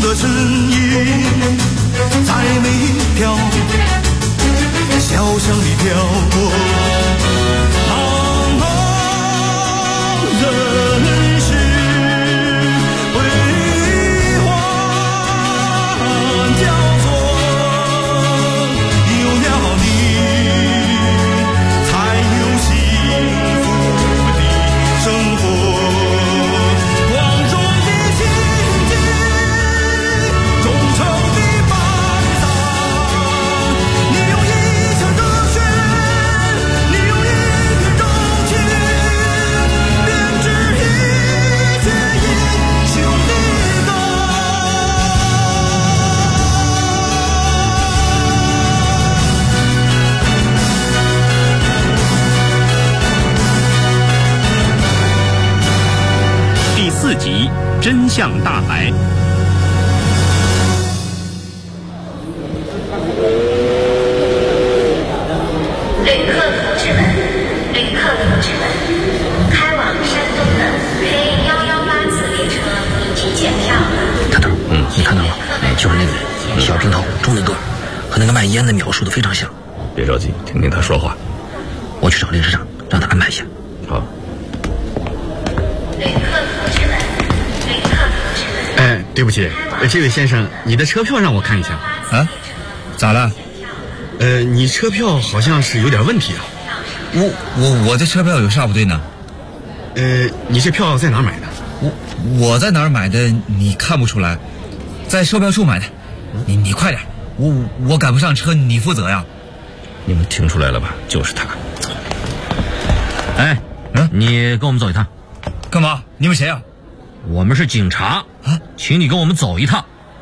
的身影，在每一条小巷里飘过，茫茫人世悲欢交错，有了你，才有幸福的生活。 第4集真相大白。 旅客同志们，开往山东的K118次列车已经检票了。 等等，你看到了？就是那个人，小平头，中等个，和那个卖烟的描述的非常像。 别着急，听听他说话。 我去找列车长，让他安排一下。 好。 旅客同志们。 哎，对不起，这位先生，你的车票让我看一下。 啊？咋了？ 你车票好像是有点问题啊。 我的车票有啥不对呢？ 你这票在哪儿买的？ 我在哪儿买的你看不出来，在售票处买的。你快点，我赶不上车，你负责呀。 你们听出来了吧？就是他。 哎，你跟我们走一趟。 干嘛？你们谁啊？ 我们是警察啊， 请你跟我们走一趟。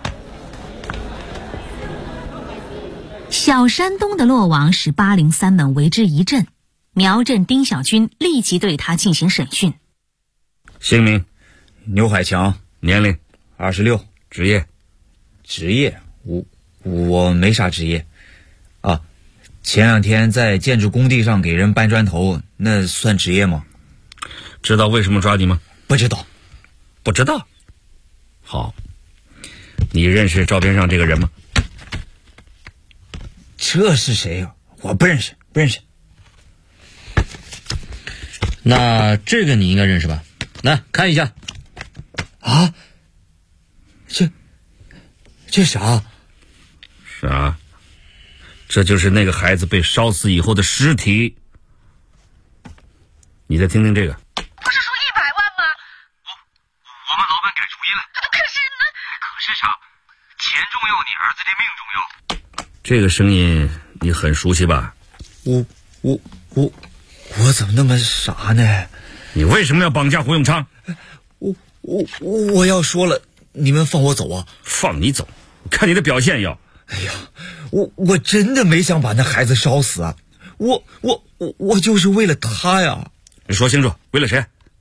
小山东的落网使803们为之一振，苗振、丁小军立即对他进行审讯。 姓名： 牛海强， 年龄 26， 职业我没啥职业啊。前2天在建筑工地上给人搬砖头，那算职业吗？ 知道为什么抓你吗？ 不知道。 不知道。好，你认识照片上这个人吗？ 这是谁呀？我不认识。 那这个你应该认识吧？来看一下。 啊？这啥？ 啥？这就是那个孩子被烧死以后的尸体。你再听听这个。 不是说100万吗？我们老板改主意了。可是啥？钱重要，你儿子的命重要。 这个声音你很熟悉吧？ 我怎么那么傻呢？ 你为什么要绑架胡永昌？ 我要说了，你们放我走啊！ 放你走？看你的表现要。 哎呀，我真的没想把那孩子烧死啊！我就是为了他呀！ 你说清楚，为了谁？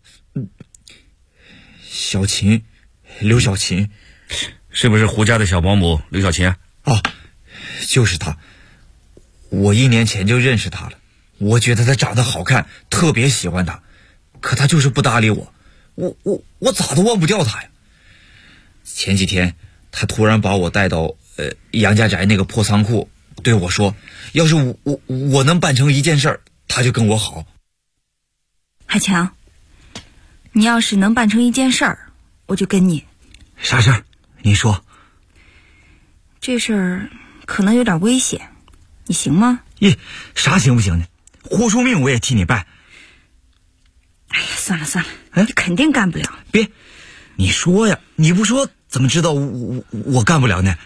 小琴，刘小琴， 是不是胡家的小保姆刘小琴啊？ 啊，就是她。我1年前就认识她了，我觉得她长得好看，特别喜欢她，可她就是不搭理我，我咋都忘不掉她呀。前几天她突然把我带到杨家宅那个破仓库，对我说，要是我能办成一件事儿，她就跟我好。 海强，你要是能办成一件事儿，我就跟你。 啥事儿？你说。 这事儿可能有点危险，你行吗？ 啥行不行呢？豁出命我也替你办。 哎呀，算了，你肯定干不了。 别，你说呀，你不说怎么知道我干不了呢？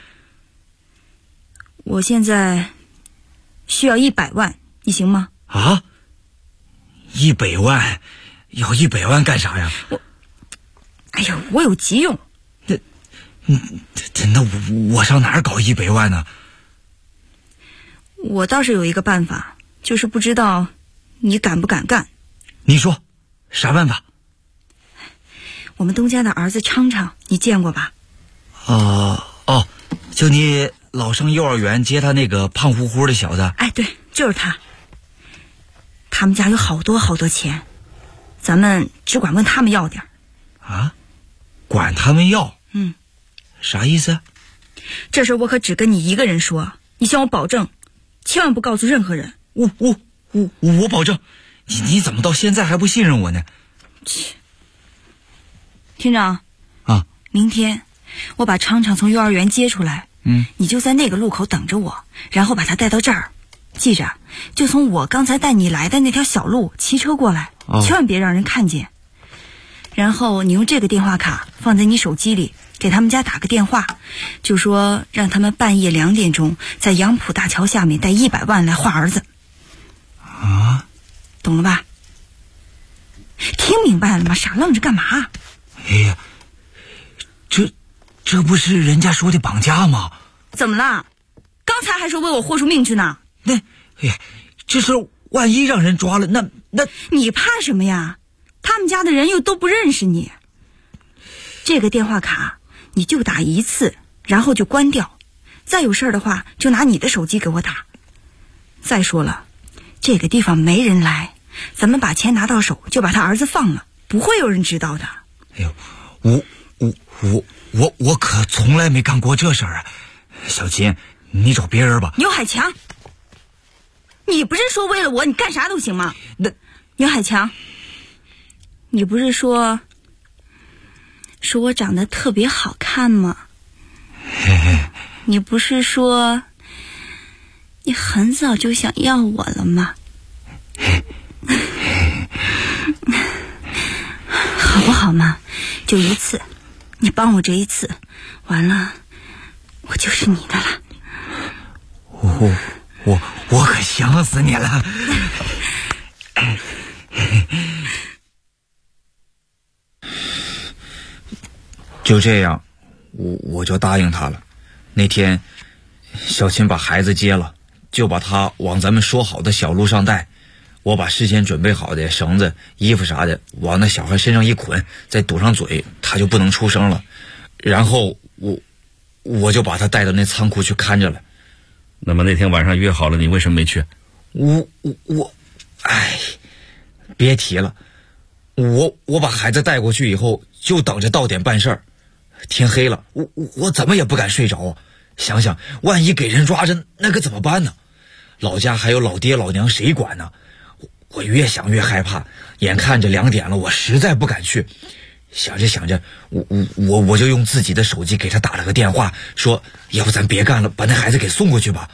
我现在需要100万，你行吗？ 啊？100万？要100万干啥呀？ 我有急用。 那我上哪儿搞100万呢？ 我倒是有一个办法，就是不知道你敢不敢干。 你说，啥办法？ 我们东家的儿子昌昌，你见过吧？ 就你老上幼儿园接他那个胖乎乎的小子。 哎，对，就是他。他们家有好多钱，咱们只管问他们要点。 啊？管他们要？ 啥意思？ 这事我可只跟你一个人说，你向我保证，千万不告诉任何人。 我保证。你怎么到现在还不信任我呢？ 厅长啊， 明天我把昌昌从幼儿园接出来，你就在那个路口等着我，然后把他带到这儿。记着，就从我刚才带你来的那条小路骑车过来，千万别让人看见。然后你用这个电话卡放在你手机里，给他们家打个电话，就说让他们半夜2点钟在杨浦大桥下面带100万来换儿子。 啊， 懂了吧？听明白了吗？傻愣着干嘛？ 哎呀，这不是人家说的绑架吗？ 怎么了？刚才还说为我豁出命去呢。 哎呀，这事万一让人抓了，那你怕什么呀？他们家的人又都不认识你。这个电话卡你就打1次，然后就关掉。再有事的话，就拿你的手机给我打。再说了，这个地方没人来，咱们把钱拿到手，就把他儿子放了，不会有人知道的。 哎呦，我可从来没干过这事儿啊！小琴，你找别人吧。 牛海强，你不是说为了我你干啥都行吗？牛海强，你不是说我长得特别好看吗？你不是说你很早就想要我了吗？好不好嘛？就1次，你帮我这1次，完了我就是你的了。 我可想死你了。就这样，我就答应他了。那天小琴把孩子接了，就把他往咱们说好的小路上带。我把事先准备好的绳子、衣服啥的往那小孩身上一捆，再堵上嘴，他就不能出声了。然后我就把他带到那仓库去看着了。 那么那天晚上约好了，你为什么没去？ 别提了。我把孩子带过去以后，就等着到点办事儿。天黑了，我怎么也不敢睡着啊！想想万一给人抓着，那可怎么办呢？老家还有老爹老娘，谁管呢？我越想越害怕，眼看着2点了，我实在不敢去。想着，我就用自己的手机给他打了个电话，说要不咱别干了，把那孩子给送过去吧。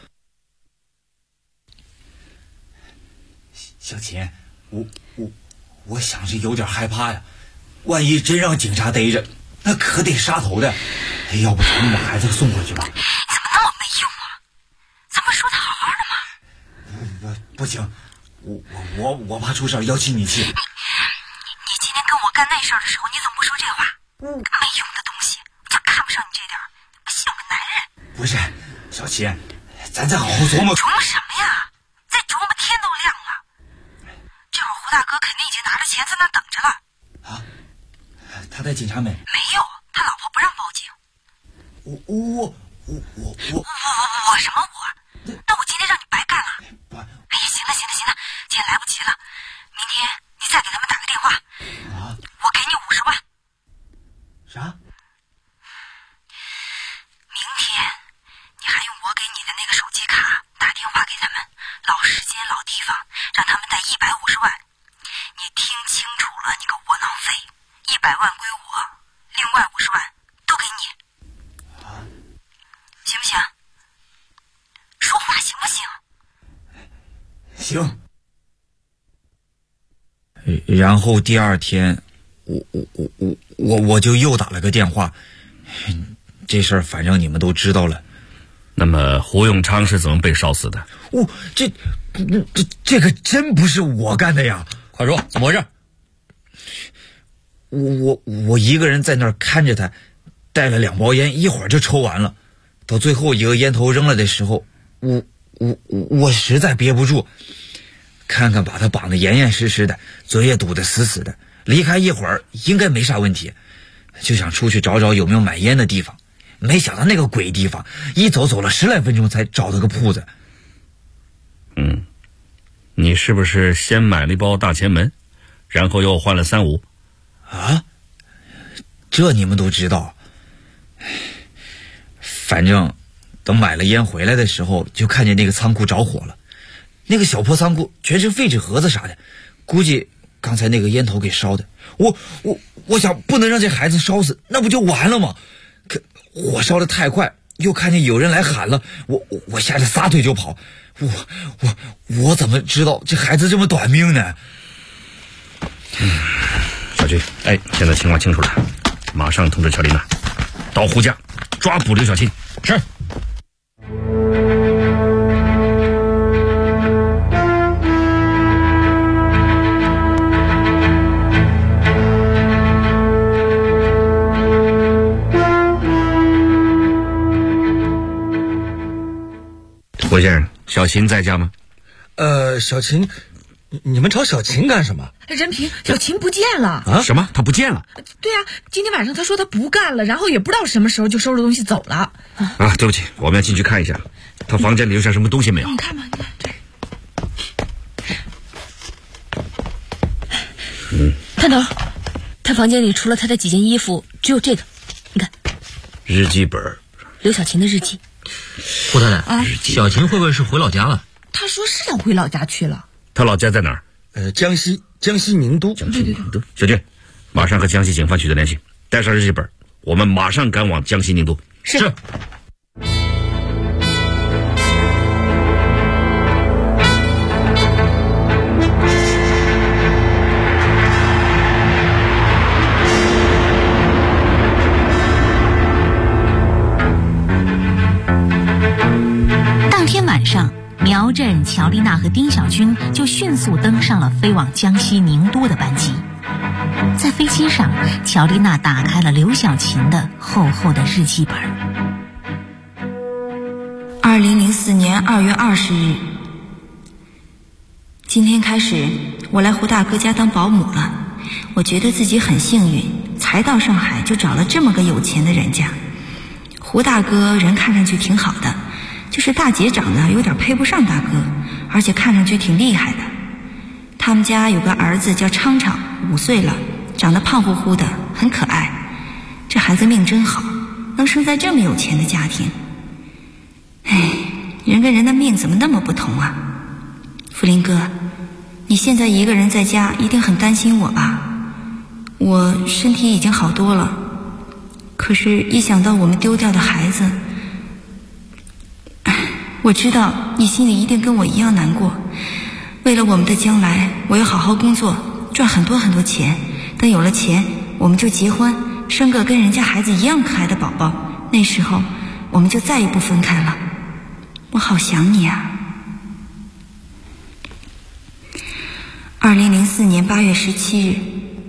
小琴，我想是有点害怕呀，万一真让警察逮着，那可得杀头的。要不咱们把孩子送过去吧？ 你怎么那么没用啊？咱们说的好好的吗？不行，我怕出事要气你气。 你今天跟我干那事儿的时候，你怎么不说这话？没用的东西，我就看不上你这点，像个男人。 不是，小琴，咱再好好琢磨。 琢磨什么呀？再琢磨天都亮了。这会儿胡大哥肯定已经拿着钱在那等着了。 啊？他在警察没？ 没有，他老婆不让报警。我什么我？那我今天让你白干了。哎呀，行了，钱来不及了，明天你再给他们打个电话。我给你50万。 啥？ 明天你还用我给你的那个手机卡打电话给他们，老时间老地方，让他们带150万。你听清楚了，你个窝囊废，100万归我，另外50万都给你。行不行？说话行不行？ 行。然后第2天，我就又打了个电话。这事儿反正你们都知道了。 那么胡永昌是怎么被烧死的？ 这个真不是我干的呀！ 快说，怎么回事？ 我一个人在那儿看着他，带了2包烟，一会儿就抽完了。到最后一个烟头扔了的时候，我实在憋不住，看看把他绑得严严实实的，嘴也堵得死死的，离开一会儿应该没啥问题，就想出去找找有没有买烟的地方。没想到那个鬼地方，一走了10来分钟才找到个铺子。 你是不是先买了一包大前门，然后又换了3-5？ 啊？这你们都知道？ 反正等买了烟回来的时候，就看见那个仓库着火了。那个小破仓库全是废纸盒子啥的，估计刚才那个烟头给烧的。我想不能让这孩子烧死，那不就完了吗？可火烧得太快，又看见有人来喊了，我吓得撒腿就跑。我怎么知道这孩子这么短命呢？ 小军，现在情况清楚了，马上通知乔丽娜到胡家抓捕刘小琴。 是。 胡先生，小琴在家吗？ 小琴，你们找小琴干什么？ 任平，小琴不见了啊？ 什么？她不见了？ 对啊，今天晚上她说她不干了，然后也不知道什么时候就收拾东西走了。 对不起，我们要进去看一下，她房间里留下什么东西没有？ 你看吧，你看这。 探头，她房间里除了她的几件衣服，只有这个，你看。 日记本， 刘小琴的日记。 胡太太，小琴会不会是回老家了？ 她说是要回老家去了。 她老家在哪儿？ 江西宁都。 对。 小军，马上和江西警方取得联系，带上日记本，我们马上赶往江西宁都。 是。 当天晚上，苗振、乔丽娜和丁小军就迅速登上了飞往江西宁都的班机。在飞机上，乔丽娜打开了刘小琴的厚厚的日记本。 2004年2月20日，今天开始，我来胡大哥家当保姆了。我觉得自己很幸运，才到上海就找了这么个有钱的人家。胡大哥人看上去挺好的，就是大姐长得有点配不上大哥，而且看上去挺厉害的。他们家有个儿子叫昌昌，5岁了，长得胖乎乎的，很可爱。这孩子命真好，能生在这么有钱的家庭。人跟人的命怎么那么不同啊？福林哥，你现在一个人在家一定很担心我吧？我身体已经好多了，可是一想到我们丢掉的孩子，我知道你心里一定跟我一样难过。为了我们的将来，我要好好工作，赚很多很多钱。等有了钱，我们就结婚，生个跟人家孩子一样可爱的宝宝。那时候，我们就再也不分开了。我好想你啊。2004年8月17日，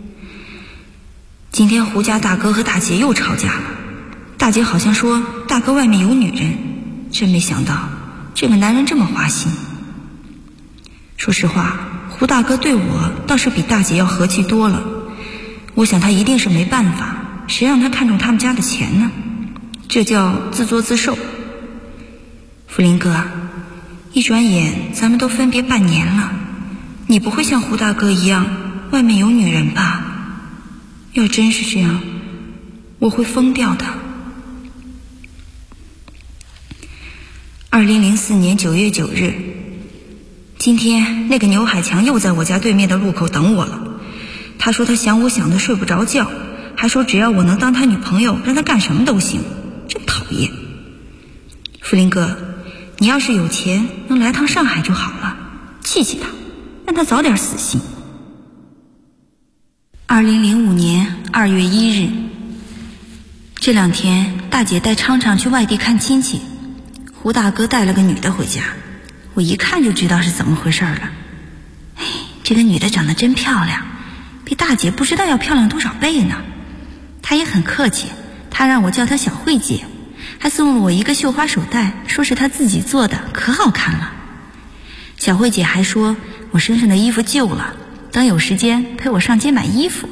今天胡家大哥和大姐又吵架了。大姐好像说大哥外面有女人，真没想到这个男人这么花心。说实话，胡大哥对我倒是比大姐要和气多了。我想他一定是没办法，谁让他看中他们家的钱呢？这叫自作自受。福林哥，一转眼咱们都分别半年了，你不会像胡大哥一样外面有女人吧？要真是这样，我会疯掉的。2004年9月9日，今天那个牛海强又在我家对面的路口等我了。他说他想我想得睡不着觉，还说只要我能当他女朋友，让他干什么都行，真讨厌。福林哥，你要是有钱，能来趟上海就好了，气气他，让他早点死心。2005年2月1日，这2天大姐带昌昌去外地看亲戚，胡大哥带了个女的回家，我一看就知道是怎么回事了。这个女的长得真漂亮，比大姐不知道要漂亮多少倍呢。她也很客气，她让我叫她小慧姐，还送了我一个绣花手袋，说是她自己做的，可好看了。小慧姐还说我身上的衣服旧了，等有时间陪我上街买衣服。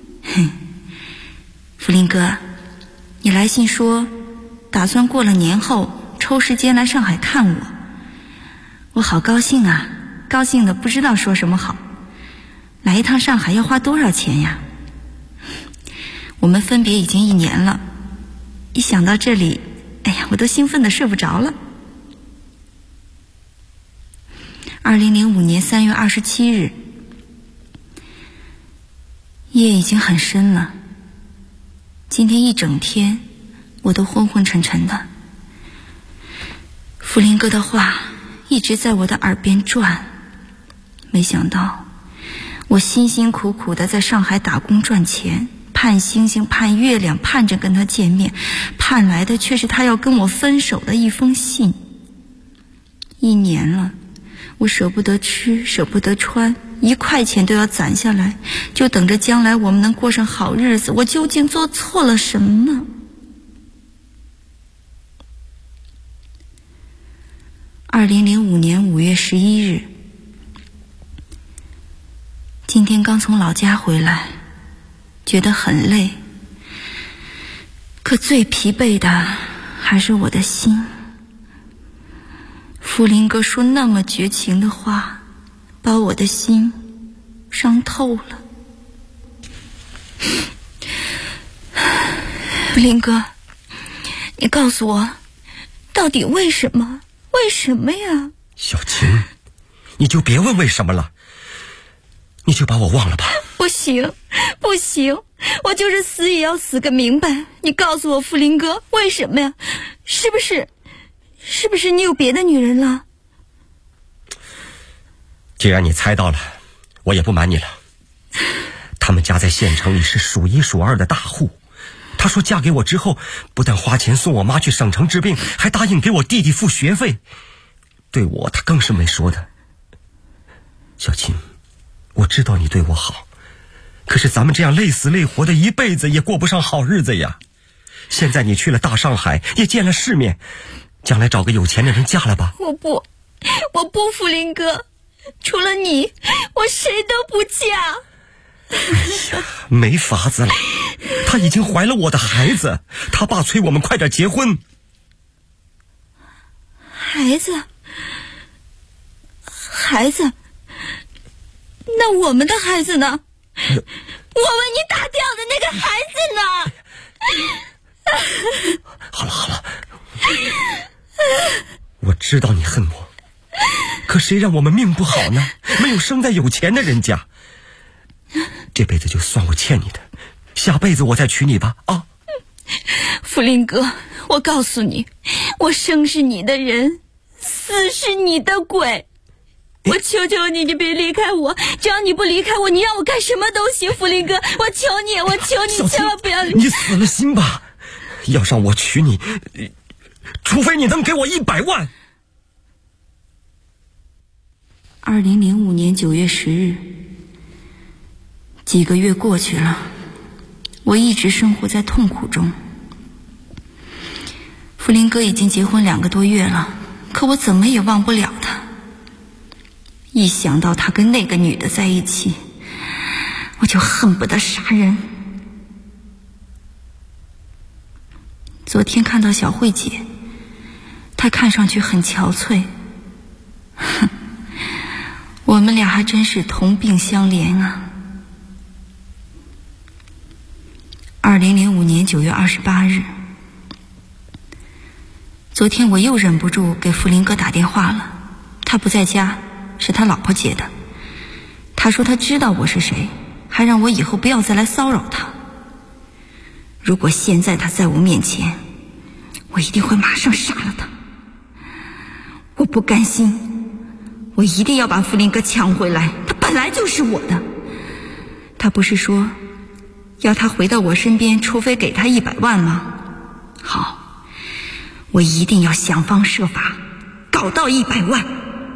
福林哥，你来信说打算过了年后抽时间来上海看我好高兴啊，高兴的不知道说什么好。来一趟上海要花多少钱呀？我们分别已经1年了，一想到这里，哎呀， 我都兴奋得睡不着了。2005年3月27日，夜已经很深了。今天一整天我都昏昏沉沉的。福林哥的话一直在我的耳边转，没想到我辛辛苦苦的在上海打工赚钱，盼星星盼月亮，盼着跟他见面，盼来的却是他要跟我分手的一封信。1年了，我舍不得吃，舍不得穿，1块钱都要攒下来，就等着将来我们能过上好日子。我究竟做错了什么呢？2005年5月11日，今天刚从老家回来，觉得很累，可最疲惫的还是我的心。福林哥说那么绝情的话，把我的心伤透了。福林哥，你告诉我，到底为什么？为什么呀？ 小琴，你就别问为什么了，你就把我忘了吧。 不行，不行，我就是死也要死个明白。你告诉我，福林哥，为什么呀？是不是你有别的女人了？ 既然你猜到了，我也不瞒你了。他们家在县城里是数1数2的大户。他说嫁给我之后，不但花钱送我妈去省城治病，还答应给我弟弟付学费。对我他更是没说的。小琴，我知道你对我好，可是咱们这样累死累活的一辈子也过不上好日子呀。现在你去了大上海，也见了世面，将来找个有钱的人嫁了吧。 我不，福林哥，除了你，我谁都不嫁。 哎呀，没法子了，她已经怀了我的孩子，她爸催我们快点结婚。 孩子，那我们的孩子呢？我为你打掉的那个孩子呢？ 好了，我知道你恨我，可谁让我们命不好呢？没有生在有钱的人家。这辈子就算我欠你的，下辈子我再娶你吧。啊， 福林哥，我告诉你，我生是你的人，死是你的鬼。我求求你，你别离开我，只要你不离开我，你让我干什么都行。福林哥，我求你，千万不要离开。 你死了心吧，要让我娶你，除非你能给我100万。 2005年9月10日，几个月过去了，我一直生活在痛苦中。福林哥已经结婚2个多月了，可我怎么也忘不了他。一想到他跟那个女的在一起，我就恨不得杀人。昨天看到小慧姐，她看上去很憔悴。我们俩还真是同病相怜啊。2005年9月28日，昨天我又忍不住给福林哥打电话了，他不在家，是他老婆接的。他说他知道我是谁，还让我以后不要再来骚扰他。如果现在他在我面前，我一定会马上杀了他。我不甘心，我一定要把福林哥抢回来，他本来就是我的。他不是说要他回到我身边，除非给他100万吗？好，我一定要想方设法搞到100万。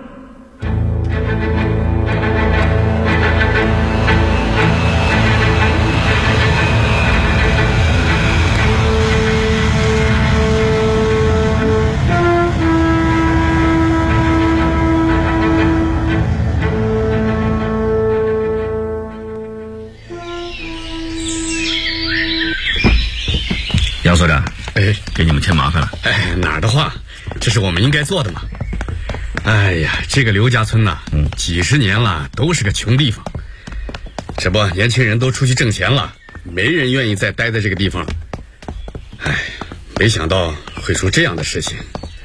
杨所长，给你们添麻烦了。 哪儿的话，这是我们应该做的嘛。哎呀，这个刘家村呐，几十年了都是个穷地方，这不年轻人都出去挣钱了，没人愿意再待在这个地方。哎， 没想到会出这样的事情，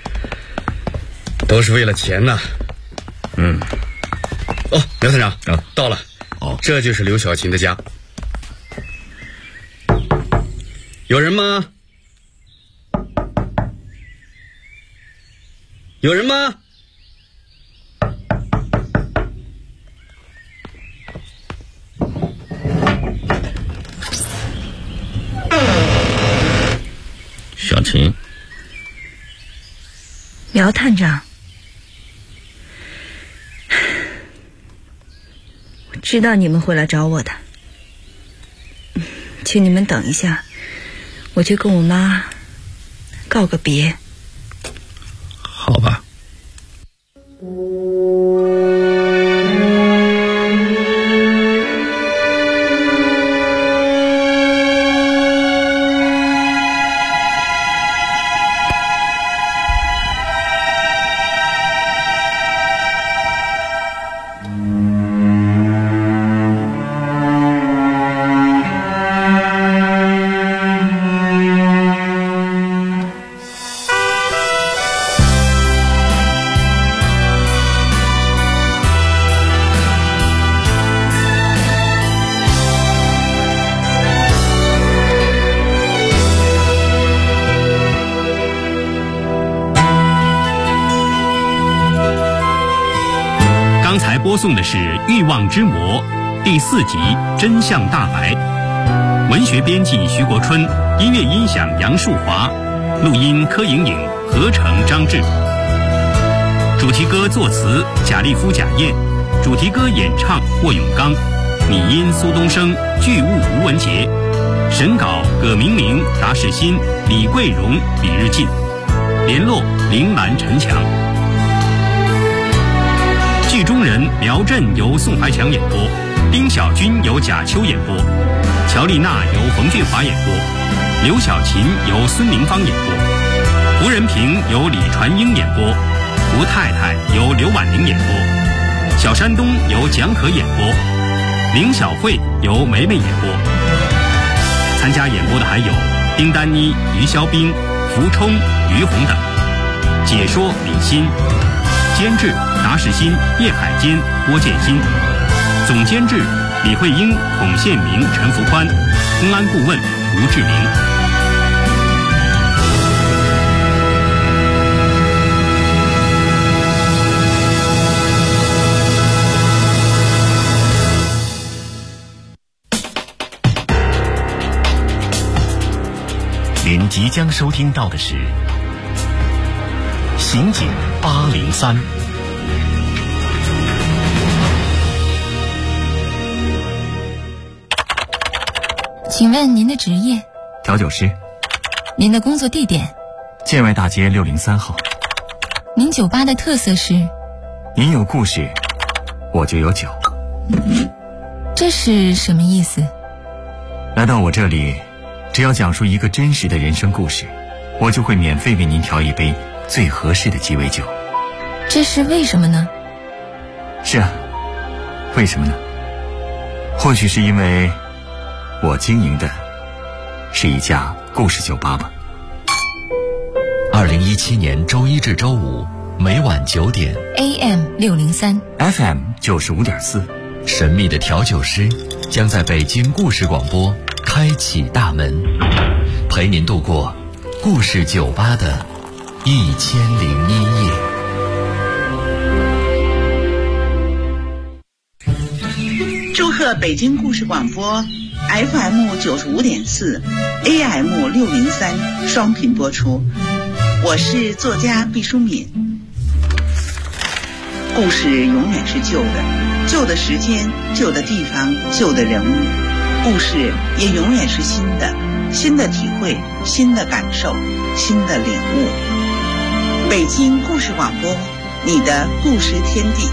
都是为了钱呐。哦，刘探长到了。这就是刘小琴的家。有人吗？有人吗？ 小琴。 苗探长，我知道你们会来找我的，请你们等一下，我去跟我妈告个别。 好吧。 播送的是《欲望之魔》第4集《真相大白》，文学编辑徐国春，音乐音响杨树华，录音柯莹莹，合成张志。主题歌作词贾立夫、贾燕，主题歌演唱霍永刚，拟音苏东升，剧务吴文杰，审稿葛明明、达世新、李桂荣、李日进，联络铃兰、陈强。剧中人苗震由宋怀强演播，丁小军由贾秋演播，乔丽娜由冯俊华演播，刘晓琴由孙明芳演播，胡仁平由李传英演播，胡太太由刘婉玲演播，小山东由蒋可演播，林小慧由梅梅演播。参加演播的还有丁丹妮、于肖冰、福冲、于红等。解说李欣，监制达世新、叶海坚、郭建新，总监制李慧英、孔宪明、陈福宽，公安顾问吴志明。 您即将收听到的是《刑警803》。 请问您的职业？ 调酒师。 您的工作地点？ 建外大街603号。 您酒吧的特色是？ 您有故事，我就有酒。 这是什么意思？ 来到我这里，只要讲述一个真实的人生故事，我就会免费为您调一杯最合适的鸡尾酒。 这是为什么呢？ 是啊，为什么呢？或许是因为我经营的是一家故事酒吧吧。 2017年周一至周五每晚9点 AM 603 FM 95.4， 神秘的调酒师将在北京故事广播开启大门，陪您度过故事酒吧的1001夜。 祝贺北京故事广播 FM 95.4 AM 603双频播出。我是作家毕淑敏。故事永远是旧的，旧的时间，旧的地方，旧的人物。故事也永远是新的，新的体会，新的感受，新的领悟。北京故事广播，你的故事天地。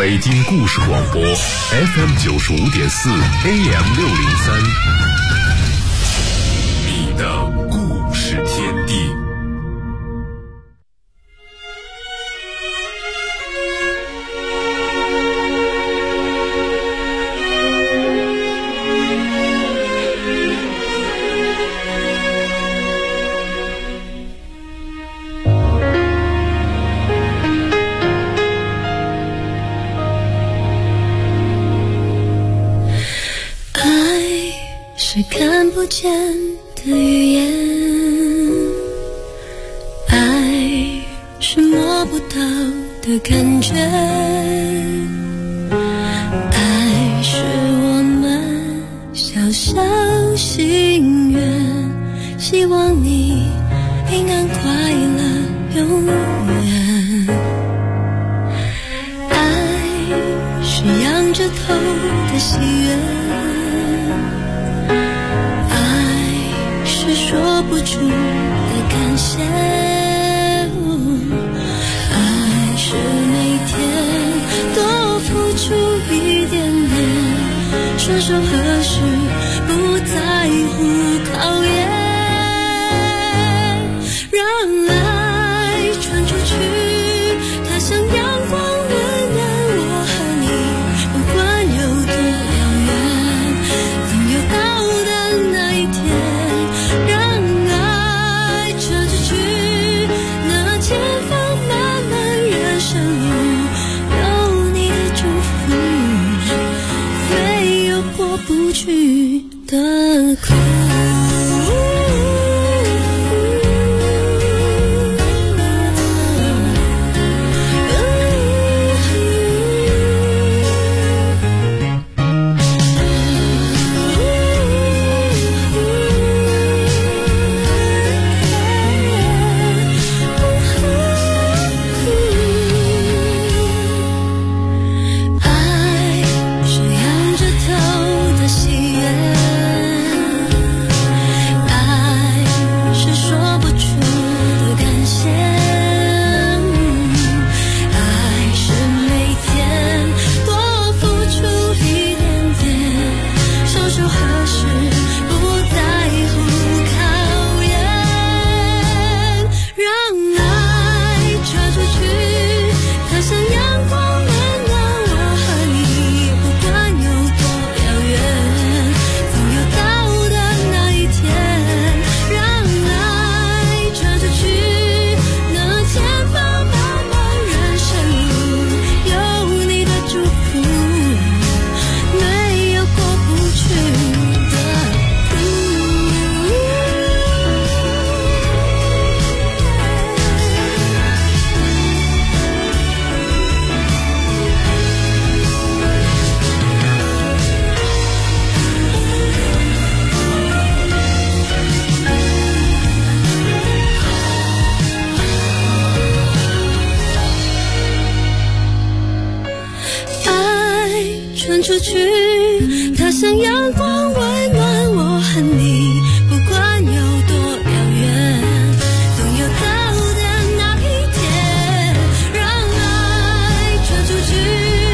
北京故事广播 FM95.4 AM603，你的故事天地。 是看不见的语言，爱是摸不到的感觉，爱是我们小小心愿，希望你平安快乐永远。爱是仰着头的喜悦，说不出的感谢，爱是每天多付出一点点，双手合十不在乎考验，让爱传出去，它像阳光温暖我和你，不管有多遥远，总有到的那一天。不去的苦。出去，它像阳光温